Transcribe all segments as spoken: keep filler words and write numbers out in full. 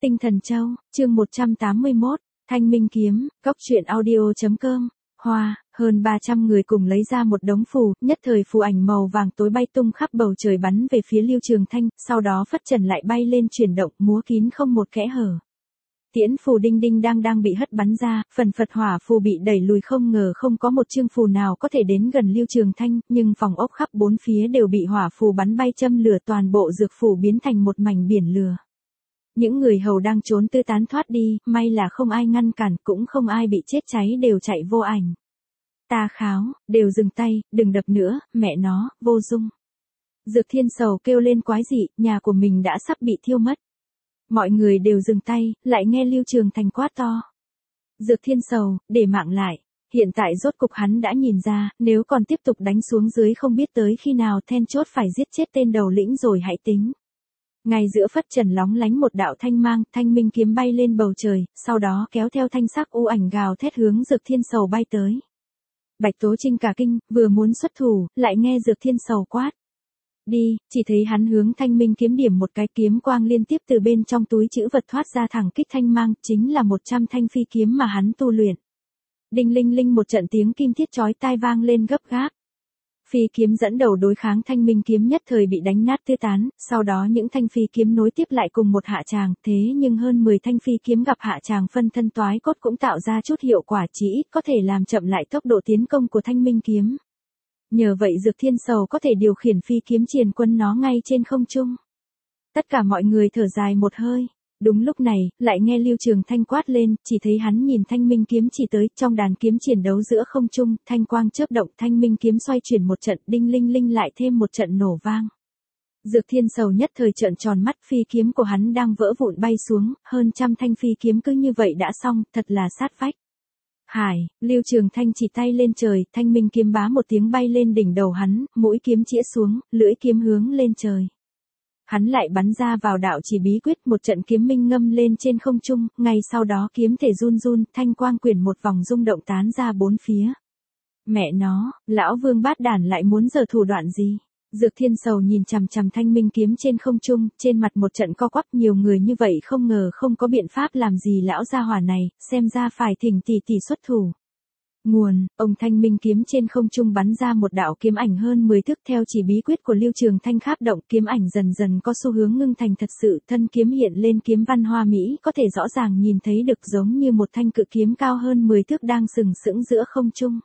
Tinh Thần Châu, chương một trăm tám mươi mốt, Thanh Minh Kiếm, Cốc truyện audio.com, Hoa, hơn ba trăm người cùng lấy ra một đống phù, nhất thời phù ảnh màu vàng tối bay tung khắp bầu trời bắn về phía Lưu Trường Thanh, sau đó phất trần lại bay lên chuyển động, múa kín không một kẽ hở. Tiễn phù đinh đinh đang đang bị hất bắn ra, phần phật hỏa phù bị đẩy lùi, không ngờ không có một chương phù nào có thể đến gần Lưu Trường Thanh, nhưng phòng ốc khắp bốn phía đều bị hỏa phù bắn bay châm lửa, toàn bộ dược phù biến thành một mảnh biển lửa. Những người hầu đang trốn tứ tán thoát đi, may là không ai ngăn cản, cũng không ai bị chết cháy, đều chạy vô ảnh. Ta kháo, đều dừng tay, đừng đập nữa, mẹ nó, vô dung. Dược Thiên Sầu kêu lên quái dị, nhà của mình đã sắp bị thiêu mất. Mọi người đều dừng tay, lại nghe Lưu Trường Thanh quát to. Dược Thiên Sầu, để mạng lại. Hiện tại rốt cục hắn đã nhìn ra, nếu còn tiếp tục đánh xuống dưới không biết tới khi nào, then chốt phải giết chết tên đầu lĩnh rồi hãy tính. Ngay giữa phất trần lóng lánh một đạo thanh mang, thanh minh kiếm bay lên bầu trời, sau đó kéo theo thanh sắc u ảnh gào thét hướng Dược Thiên Sầu bay tới. Bạch Tố Trinh cả kinh, vừa muốn xuất thủ, lại nghe Dược Thiên Sầu quát. Đi, chỉ thấy hắn hướng thanh minh kiếm điểm một cái, kiếm quang liên tiếp từ bên trong túi trữ vật thoát ra thẳng kích thanh mang, chính là một trăm thanh phi kiếm mà hắn tu luyện. Đinh linh linh một trận tiếng kim thiết chói tai vang lên gấp gáp. Phi kiếm dẫn đầu đối kháng thanh minh kiếm nhất thời bị đánh nát tứ tán, sau đó những thanh phi kiếm nối tiếp lại cùng một hạ tràng, thế nhưng hơn mười thanh phi kiếm gặp hạ tràng phân thân toái cốt cũng tạo ra chút hiệu quả, chỉ ít có thể làm chậm lại tốc độ tiến công của thanh minh kiếm. Nhờ vậy Dược Thiên Sầu có thể điều khiển phi kiếm triền quân nó ngay trên không trung. Tất cả mọi người thở dài một hơi. Đúng lúc này, lại nghe Lưu Trường Thanh quát lên, chỉ thấy hắn nhìn thanh minh kiếm chỉ tới, trong đàn kiếm chiến đấu giữa không trung, thanh quang chớp động, thanh minh kiếm xoay chuyển một trận, đinh linh linh lại thêm một trận nổ vang. Dược Thiên Sầu nhất thời trợn tròn mắt, phi kiếm của hắn đang vỡ vụn bay xuống, hơn trăm thanh phi kiếm cứ như vậy đã xong, thật là sát phách. Hải, Lưu Trường Thanh chỉ tay lên trời, thanh minh kiếm bá một tiếng bay lên đỉnh đầu hắn, mũi kiếm chĩa xuống, lưỡi kiếm hướng lên trời. Hắn lại bắn ra vào đạo chỉ bí quyết, một trận kiếm minh ngâm lên trên không trung, ngay sau đó kiếm thể run run, thanh quang quyển một vòng rung động tán ra bốn phía. Mẹ nó, lão vương bát đản lại muốn giở thủ đoạn gì? Dược Thiên Sầu nhìn chằm chằm thanh minh kiếm trên không trung, trên mặt một trận co quắp, nhiều người như vậy không ngờ không có biện pháp làm gì lão gia hỏa này, xem ra phải thỉnh tỷ tỷ xuất thủ. Nguồn, ông thanh minh kiếm trên không trung bắn ra một đạo kiếm ảnh hơn mười thước, theo chỉ bí quyết của Lưu Trường Thanh kháp động, kiếm ảnh dần dần có xu hướng ngưng thành thật sự, thân kiếm hiện lên kiếm văn hoa mỹ, có thể rõ ràng nhìn thấy được giống như một thanh cự kiếm cao hơn mười thước đang sừng sững giữa không trung.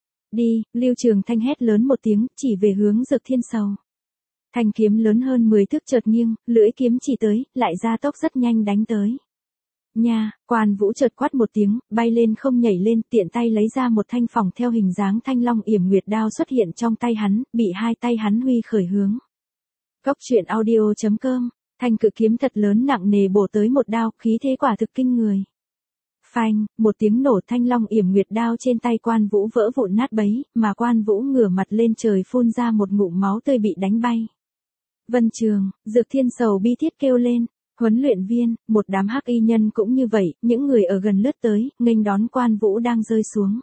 Đi, Lưu Trường Thanh hét lớn một tiếng, chỉ về hướng Dược Thiên Sầu. Thanh kiếm lớn hơn mười thước chợt nghiêng, lưỡi kiếm chỉ tới, lại ra tốc rất nhanh đánh tới. Nha, Quan Vũ chợt quát một tiếng, bay lên không nhảy lên, tiện tay lấy ra một thanh phỏng theo hình dáng thanh long yểm nguyệt đao xuất hiện trong tay hắn, bị hai tay hắn huy khởi hướng. Cốc truyện audio.com, thanh cự kiếm thật lớn nặng nề bổ tới một đao, khí thế quả thực kinh người. Phanh, một tiếng nổ, thanh long yểm nguyệt đao trên tay Quan Vũ vỡ vụn nát bấy, mà Quan Vũ ngửa mặt lên trời phun ra một ngụm máu tươi bị đánh bay. Vân Trường, Dược Thiên Sầu bi thiết kêu lên. Huấn luyện viên, một đám hắc y nhân cũng như vậy, những người ở gần lướt tới, nghênh đón Quan Vũ đang rơi xuống.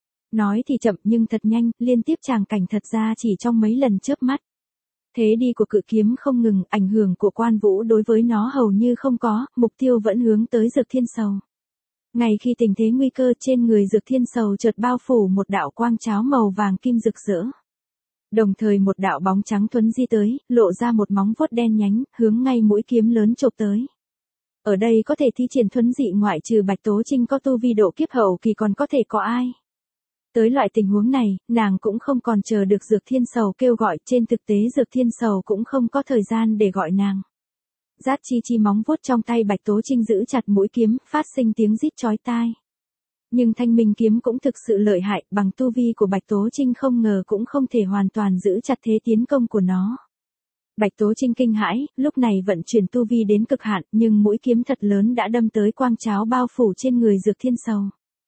Nói thì chậm nhưng thật nhanh, liên tiếp tràng cảnh thật ra chỉ trong mấy lần chớp mắt. Thế đi của cự kiếm không ngừng, ảnh hưởng của Quan Vũ đối với nó hầu như không có, mục tiêu vẫn hướng tới Dược Thiên Sầu. Ngay khi tình thế nguy cơ, trên người Dược Thiên Sầu chợt bao phủ một đạo quang cháo màu vàng kim rực rỡ. Đồng thời một đạo bóng trắng thuấn di tới, lộ ra một móng vuốt đen nhánh, hướng ngay mũi kiếm lớn chộp tới. Ở đây có thể thi triển thuấn dị ngoại trừ Bạch Tố Trinh có tu vi độ kiếp hậu kỳ còn có thể có ai. Tới loại tình huống này, nàng cũng không còn chờ được Dược Thiên Sầu kêu gọi, trên thực tế Dược Thiên Sầu cũng không có thời gian để gọi nàng. Rát chi chi móng vuốt trong tay Bạch Tố Trinh giữ chặt mũi kiếm, phát sinh tiếng rít chói tai. Nhưng thanh minh kiếm cũng thực sự lợi hại, bằng tu vi của Bạch Tố Trinh không ngờ cũng không thể hoàn toàn giữ chặt thế tiến công của nó. Bạch Tố Trinh kinh hãi, lúc này vận chuyển tu vi đến cực hạn, nhưng mũi kiếm thật lớn đã đâm tới quang cháo bao phủ trên người Dược Thiên Sầu.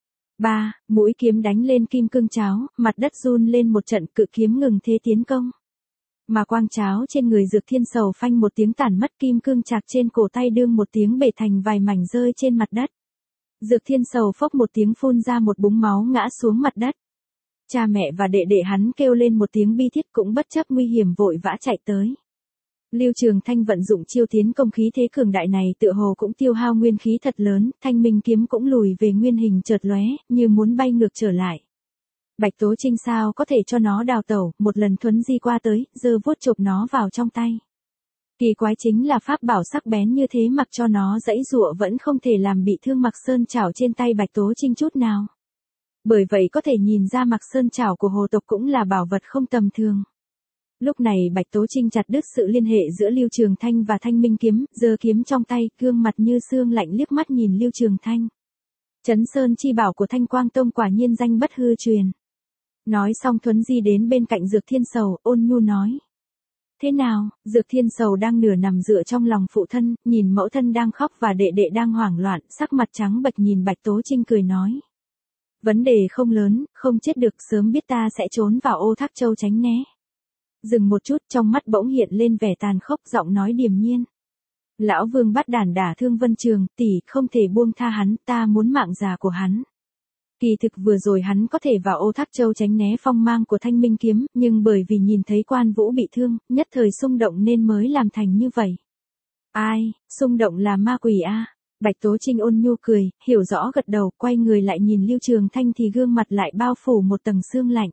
ba. Mũi kiếm đánh lên kim cương cháo, mặt đất run lên một trận, cự kiếm ngừng thế tiến công. Mà quang cháo trên người Dược Thiên Sầu phanh một tiếng tản mất, kim cương chạc trên cổ tay đương một tiếng bể thành vài mảnh rơi trên mặt đất. Dược Thiên Sầu phốc một tiếng phun ra một búng máu ngã xuống mặt đất. Cha mẹ và đệ đệ hắn kêu lên một tiếng bi thiết cũng bất chấp nguy hiểm vội vã chạy tới. Lưu Trường Thanh vận dụng chiêu tiến công khí thế cường đại này tựa hồ cũng tiêu hao nguyên khí thật lớn, Thanh Minh kiếm cũng lùi về nguyên hình chợt lóe, như muốn bay ngược trở lại. Bạch Tố Trinh sao có thể cho nó đào tẩu, một lần thuấn di qua tới, giơ vuốt chộp nó vào trong tay. Kỳ quái chính là pháp bảo sắc bén như thế mặc cho nó giãy giụa vẫn không thể làm bị thương Mạc Sơn Trảo trên tay Bạch Tố Trinh chút nào. Bởi vậy có thể nhìn ra Mạc Sơn Trảo của hồ tộc cũng là bảo vật không tầm thường. Lúc này Bạch Tố Trinh chặt đứt sự liên hệ giữa Lưu Trường Thanh và Thanh Minh kiếm, giơ kiếm trong tay, gương mặt như xương lạnh liếc mắt nhìn Lưu Trường Thanh. Chấn Sơn chi bảo của Thanh Quang Tông quả nhiên danh bất hư truyền. Nói xong thuấn di đến bên cạnh Dược Thiên Sầu, ôn nhu nói. Thế nào? Dược Thiên Sầu đang nửa nằm dựa trong lòng phụ thân, nhìn mẫu thân đang khóc và đệ đệ đang hoảng loạn, sắc mặt trắng bệch nhìn Bạch Tố Trinh cười nói. Vấn đề không lớn, không chết được, sớm biết ta sẽ trốn vào ô Thác Châu tránh né. Dừng một chút, trong mắt bỗng hiện lên vẻ tàn khốc, giọng nói điềm nhiên. Lão Vương bắt đàn đả thương Vân Trường, tỷ, không thể buông tha hắn, ta muốn mạng già của hắn. Kỳ thực vừa rồi hắn có thể vào ô Thác Châu tránh né phong mang của Thanh Minh kiếm, nhưng bởi vì nhìn thấy Quan Vũ bị thương, nhất thời xung động nên mới làm thành như vậy. Ai, xung động là ma quỷ a? Bạch Tố Trinh ôn nhu cười, hiểu rõ gật đầu, quay người lại nhìn Lưu Trường Thanh thì gương mặt lại bao phủ một tầng sương lạnh.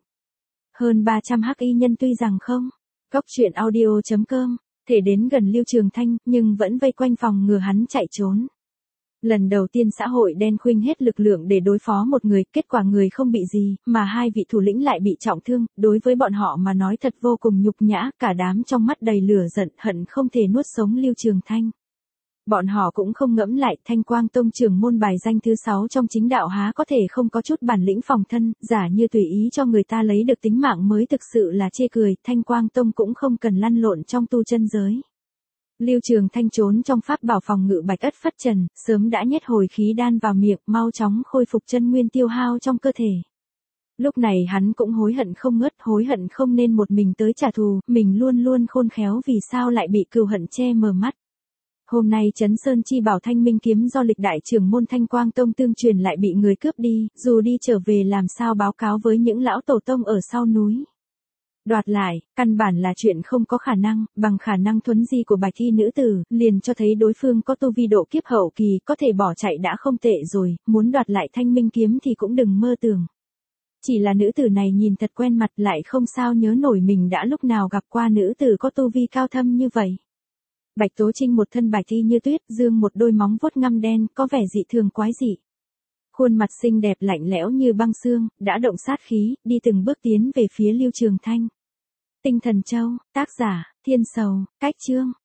Hơn ba trăm hắc y nhân tuy rằng không, Cốc truyện audio chấm com, thể đến gần Lưu Trường Thanh, nhưng vẫn vây quanh phòng ngừa hắn chạy trốn. Lần đầu tiên xã hội đen khuynh hết lực lượng để đối phó một người, kết quả người không bị gì, mà hai vị thủ lĩnh lại bị trọng thương, đối với bọn họ mà nói thật vô cùng nhục nhã, cả đám trong mắt đầy lửa giận, hận không thể nuốt sống Lưu Trường Thanh. Bọn họ cũng không ngẫm lại, Thanh Quang Tông trưởng môn bài danh thứ sáu trong chính đạo há có thể không có chút bản lĩnh phòng thân, giả như tùy ý cho người ta lấy được tính mạng mới thực sự là chê cười, Thanh Quang Tông cũng không cần lăn lộn trong tu chân giới. Lưu Trường Thanh trốn trong pháp bảo phòng ngự Bạch Ất Phất Trần, sớm đã nhét hồi khí đan vào miệng, mau chóng khôi phục chân nguyên tiêu hao trong cơ thể. Lúc này hắn cũng hối hận không ngớt, hối hận không nên một mình tới trả thù, mình luôn luôn khôn khéo vì sao lại bị cừu hận che mờ mắt. Hôm nay Chấn Sơn chi bảo Thanh Minh kiếm do lịch đại trưởng môn Thanh Quang Tông tương truyền lại bị người cướp đi, dù đi trở về làm sao báo cáo với những lão tổ tông ở sau núi. Đoạt lại, căn bản là chuyện không có khả năng, bằng khả năng thuấn di của bạch y nữ tử, liền cho thấy đối phương có tu vi độ kiếp hậu kỳ, có thể bỏ chạy đã không tệ rồi, muốn đoạt lại Thanh Minh kiếm thì cũng đừng mơ tưởng. Chỉ là nữ tử này nhìn thật quen mặt, lại không sao nhớ nổi mình đã lúc nào gặp qua nữ tử có tu vi cao thâm như vậy. Bạch Tố Trinh một thân bạch y như tuyết, dương một đôi móng vuốt ngăm đen, có vẻ dị thường quái dị. Khuôn mặt xinh đẹp lạnh lẽo như băng xương, đã động sát khí, đi từng bước tiến về phía Lưu Trường Thanh. Tinh Thần Châu, tác giả, Thiên Sầu, cách chương.